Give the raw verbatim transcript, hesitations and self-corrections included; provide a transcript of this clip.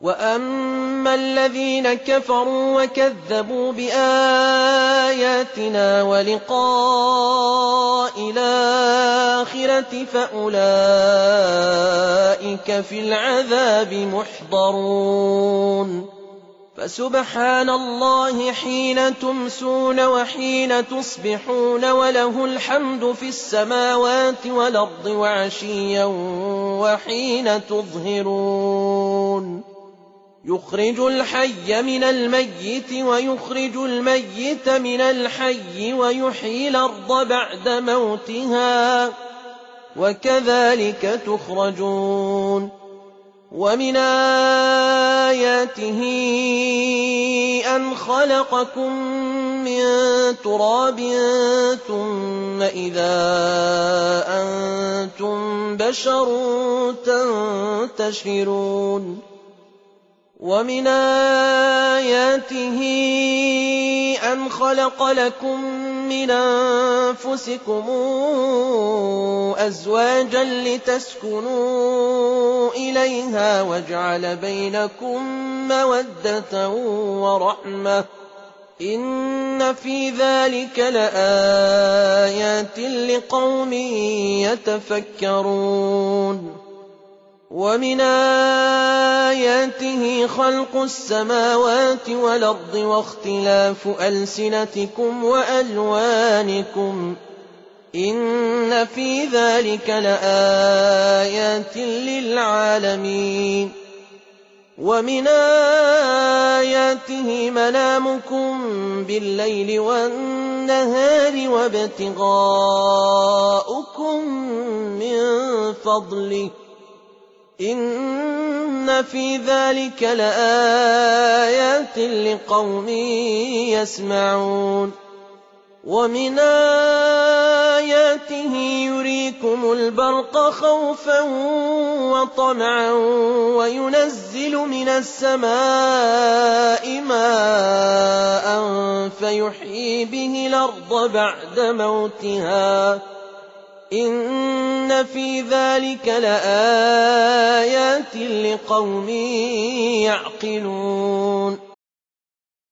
وَأَمَّا الَّذِينَ كَفَرُوا وَكَذَّبُوا بِآيَاتِنَا وَلِقَاءِ الْآخِرَةِ فَأُولَئِكَ فِي الْعَذَابِ مُحْضَرُونَ فَسُبْحَانَ اللَّهِ حِينَ تُمْسُونَ وَحِينَ تُصْبِحُونَ وَلَهُ الْحَمْدُ فِي السَّمَاوَاتِ وَالْأَرْضِ وَعَشِيًّا وَحِينَ تُظْهِرُونَ يُخْرِجُ الْحَيَّ مِنَ الْمَيِّتِ وَيُخْرِجُ الْمَيِّتَ مِنَ الْحَيِّ وَيُحْيِي الْأَرْضَ بَعْدَ مَوْتِهَا وَكَذَلِكَ تُخْرَجُونَ وَمِنْ آيَاتِهِ أَنْ خَلَقَكُم مِّن تُرَابٍ ثُمَّ إِذَا أَنتُم بَشَرٌ تَنتَشِرُونَ وَمِنْ آيَاتِهِ أَنْ خَلَقَ لَكُم مِّنْ أَنفُسِكُمْ أَزْوَاجًا لِتَسْكُنُوا إِلَيْهَا وَجَعَلَ بَيْنَكُم مَّوَدَّةً وَرَحْمَةً إِنَّ فِي ذَلِكَ لَآيَاتٍ لِقَوْمٍ يَتَفَكَّرُونَ وَمِنْ آيَاتِهِ خَلْقُ السَّمَاوَاتِ وَالْأَرْضِ وَاخْتِلَافُ أَلْسِنَتِكُمْ وَأَلْوَانِكُمْ إِنَّ فِي ذَلِكَ لَآيَاتٍ لِلْعَالَمِينَ وَمِنْ آيَاتِهِ مَنَامُكُمْ بِاللَّيْلِ وَالنَّهَارِ وَابْتِغَاؤُكُمْ مِنْ فَضْلِهِ إِنَّ فِي ذَلِكَ لَآيَاتٍ لِقَوْمٍ يَسْمَعُونَ وَمِنْ آيَاتِهِ يُرِيكُمُ الْبَرْقَ خَوْفًا وَطَمَعًا وَيُنَزِّلُ مِنَ السَّمَاءِ مَاءً فَيُحْيِي بِهِ الْأَرْضَ بَعْدَ مَوْتِهَا إِنَّ فِي ذَلِكَ لَآيَاتٍ لِقَوْمٍ يَعْقِلُونَ